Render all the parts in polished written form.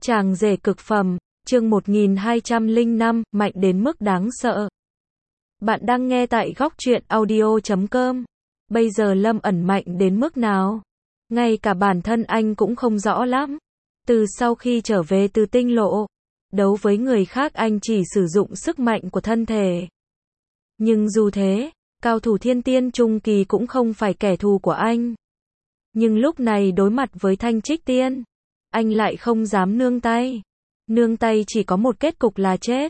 Chàng rể cực phẩm, chương 1205, mạnh đến mức đáng sợ. Bạn đang nghe tại Góc Truyện Audio.com. Bây giờ Lâm ẩn mạnh đến mức nào? Ngay cả bản thân anh cũng không rõ lắm. Từ sau khi trở về từ tinh lộ, đấu với người khác anh chỉ sử dụng sức mạnh của thân thể. Nhưng dù thế, cao thủ thiên tiên trung kỳ cũng không phải kẻ thù của anh. Nhưng lúc này đối mặt với Thanh Trích Tiên, anh lại không dám nương tay. Nương tay chỉ có một kết cục là chết.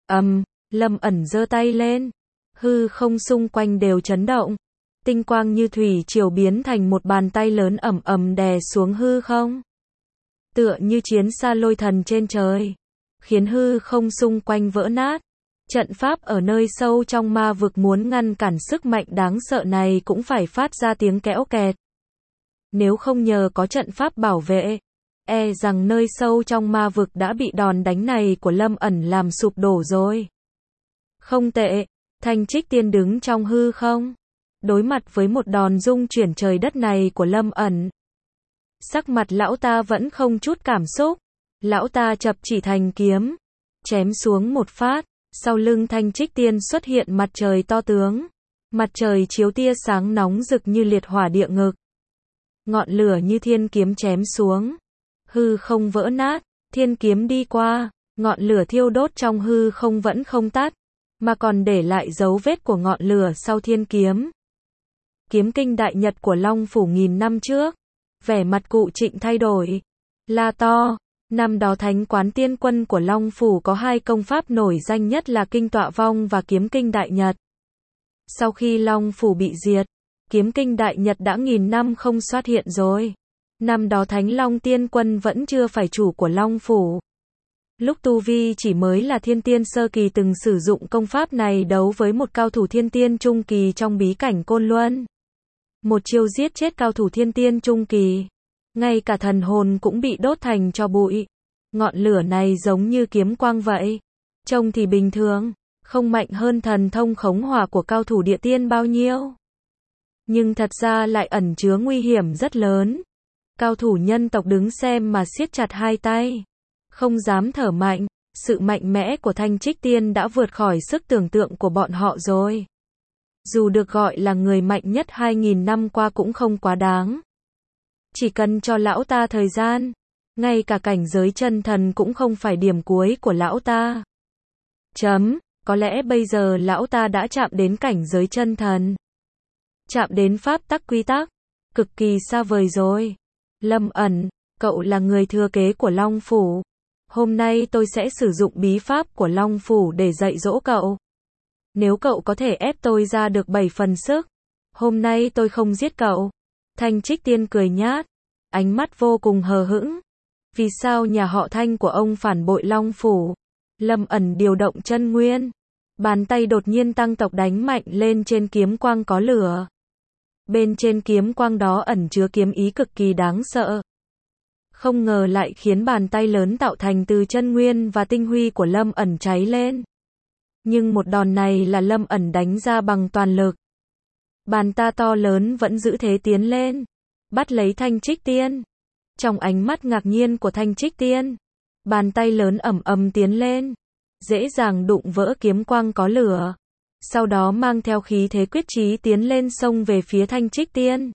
Lâm ẩn giơ tay lên. Hư không xung quanh đều chấn động. Tinh quang như thủy triều biến thành một bàn tay lớn ầm ầm đè xuống hư không. Tựa như chiến xa lôi thần trên trời. Khiến hư không xung quanh vỡ nát. Trận pháp ở nơi sâu trong ma vực muốn ngăn cản sức mạnh đáng sợ này cũng phải phát ra tiếng kẽo kẹt. Nếu không nhờ có trận pháp bảo vệ, e rằng nơi sâu trong ma vực đã bị đòn đánh này của Lâm ẩn làm sụp đổ rồi. Không tệ, Thanh Trích Tiên đứng trong hư không, đối mặt với một đòn rung chuyển trời đất này của Lâm ẩn. Sắc mặt lão ta vẫn không chút cảm xúc, lão ta chập chỉ thành kiếm, chém xuống một phát, sau lưng Thanh Trích Tiên xuất hiện mặt trời to tướng. Mặt trời chiếu tia sáng nóng rực như liệt hỏa địa ngục. Ngọn lửa như thiên kiếm chém xuống. Hư không vỡ nát, thiên kiếm đi qua, ngọn lửa thiêu đốt trong hư không vẫn không tắt, mà còn để lại dấu vết của ngọn lửa sau thiên kiếm. Kiếm kinh đại nhật của Long Phủ nghìn năm trước, vẻ mặt cụ Trịnh thay đổi, la to. Năm đó Thánh Quán Tiên Quân của Long Phủ có hai công pháp nổi danh nhất là Kinh Tọa Vong và Kiếm Kinh Đại Nhật. Sau khi Long Phủ bị diệt, Kiếm Kinh Đại Nhật đã nghìn năm không xuất hiện rồi. Năm đó Thánh Long Tiên Quân vẫn chưa phải chủ của Long Phủ. Lúc tu vi chỉ mới là thiên tiên sơ kỳ từng sử dụng công pháp này đấu với một cao thủ thiên tiên trung kỳ trong bí cảnh Côn Luân. Một chiêu giết chết cao thủ thiên tiên trung kỳ. Ngay cả thần hồn cũng bị đốt thành tro bụi. Ngọn lửa này giống như kiếm quang vậy. Trông thì bình thường, không mạnh hơn thần thông khống hỏa của cao thủ địa tiên bao nhiêu. Nhưng thật ra lại ẩn chứa nguy hiểm rất lớn. Cao thủ nhân tộc đứng xem mà siết chặt hai tay. Không dám thở mạnh, sự mạnh mẽ của Thanh Trích Tiên đã vượt khỏi sức tưởng tượng của bọn họ rồi. Dù được gọi là người mạnh nhất 2000 năm qua cũng không quá đáng. Chỉ cần cho lão ta thời gian, ngay cả cảnh giới chân thần cũng không phải điểm cuối của lão ta. Có lẽ bây giờ lão ta đã chạm đến cảnh giới chân thần. Chạm đến pháp tắc quy tắc, cực kỳ xa vời rồi. Lâm ẩn, cậu là người thừa kế của Long Phủ. Hôm nay tôi sẽ sử dụng bí pháp của Long Phủ để dạy dỗ cậu. Nếu cậu có thể ép tôi ra được 7 phần sức, hôm nay tôi không giết cậu. Thanh Trích Tiên cười nhát, ánh mắt vô cùng hờ hững. Vì sao nhà họ Thanh của ông phản bội Long Phủ? Lâm ẩn điều động chân nguyên. Bàn tay đột nhiên tăng tốc đánh mạnh lên trên kiếm quang có lửa. Bên trên kiếm quang đó ẩn chứa kiếm ý cực kỳ đáng sợ. Không ngờ lại khiến bàn tay lớn tạo thành từ chân nguyên và tinh huy của Lâm ẩn cháy lên. Nhưng một đòn này là Lâm ẩn đánh ra bằng toàn lực. Bàn tay to lớn vẫn giữ thế tiến lên, bắt lấy Thanh Trích Tiên. Trong ánh mắt ngạc nhiên của Thanh Trích Tiên, bàn tay lớn ầm ầm tiến lên, dễ dàng đụng vỡ kiếm quang có lửa. Sau đó mang theo khí thế quyết chí tiến lên xông về phía Thanh Trích Tiên.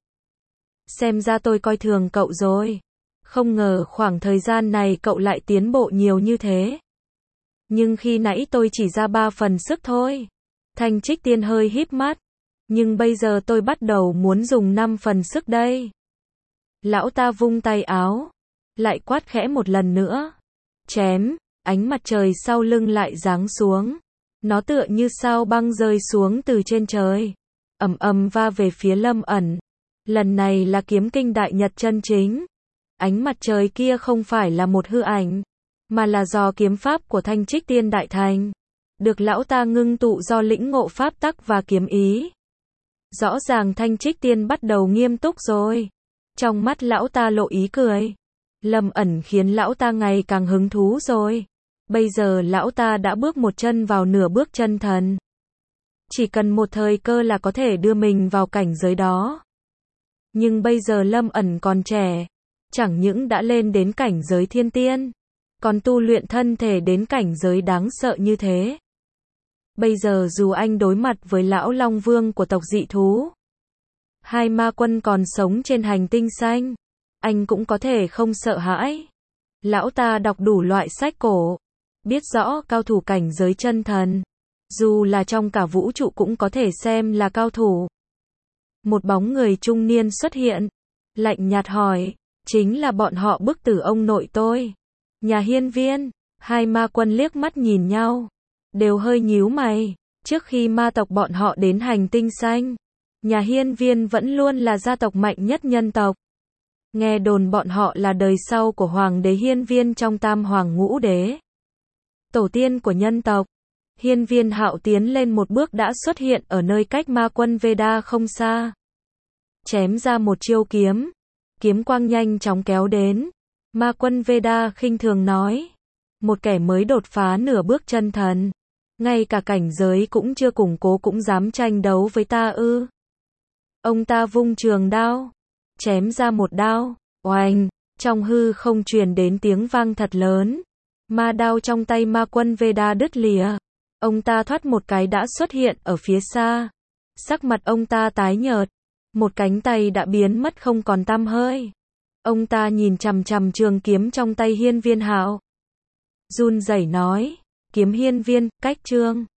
Xem ra tôi coi thường cậu rồi. Không ngờ khoảng thời gian này cậu lại tiến bộ nhiều như thế. Nhưng khi nãy tôi chỉ ra 3 phần sức thôi. Thanh Trích Tiên hơi híp mắt. Nhưng bây giờ tôi bắt đầu muốn dùng 5 phần sức đây. Lão ta vung tay áo, lại quát khẽ một lần nữa. Chém, ánh mặt trời sau lưng lại giáng xuống. Nó tựa như sao băng rơi xuống từ trên trời, ầm ầm va về phía Lâm ẩn. Lần này là kiếm kinh đại nhật chân chính. Ánh mặt trời kia không phải là một hư ảnh, mà là do kiếm pháp của Thanh Trích Tiên đại thành, được lão ta ngưng tụ do lĩnh ngộ pháp tắc và kiếm ý. Rõ ràng Thanh Trích Tiên bắt đầu nghiêm túc rồi. Trong mắt lão ta lộ ý cười. Lâm ẩn khiến lão ta ngày càng hứng thú rồi. Bây giờ lão ta đã bước một chân vào nửa bước chân thần. Chỉ cần một thời cơ là có thể đưa mình vào cảnh giới đó. Nhưng bây giờ Lâm ẩn còn trẻ, chẳng những đã lên đến cảnh giới thiên tiên, còn tu luyện thân thể đến cảnh giới đáng sợ như thế. Bây giờ dù anh đối mặt với lão Long Vương của tộc dị thú, hai ma quân còn sống trên hành tinh xanh, anh cũng có thể không sợ hãi. Lão ta đọc đủ loại sách cổ, biết rõ cao thủ cảnh giới chân thần, dù là trong cả vũ trụ cũng có thể xem là cao thủ. Một bóng người trung niên xuất hiện, lạnh nhạt hỏi, chính là bọn họ bức tử ông nội tôi. Nhà Hiên Viên, hai ma quân liếc mắt nhìn nhau, đều hơi nhíu mày. Trước khi ma tộc bọn họ đến hành tinh xanh, nhà Hiên Viên vẫn luôn là gia tộc mạnh nhất nhân tộc. Nghe đồn bọn họ là đời sau của Hoàng đế Hiên Viên trong Tam Hoàng Ngũ Đế, tổ tiên của nhân tộc. Hiên Viên Hạo tiến lên một bước đã xuất hiện ở nơi cách ma quân Veda không xa. Chém ra một chiêu kiếm, kiếm quang nhanh chóng kéo đến. Ma quân Veda khinh thường nói, một kẻ mới đột phá nửa bước chân thần, ngay cả cảnh giới cũng chưa củng cố cũng dám tranh đấu với ta ư? Ông ta vung trường đao, chém ra một đao, oanh, trong hư không truyền đến tiếng vang thật lớn. Ma đao trong tay ma quân Veda đứt lìa. Ông ta thoát một cái đã xuất hiện ở phía xa. Sắc mặt ông ta tái nhợt, một cánh tay đã biến mất không còn tăm hơi. Ông ta nhìn chằm chằm trường kiếm trong tay Hiên Viên Hạo, run rẩy nói, kiếm Hiên Viên, cách trương.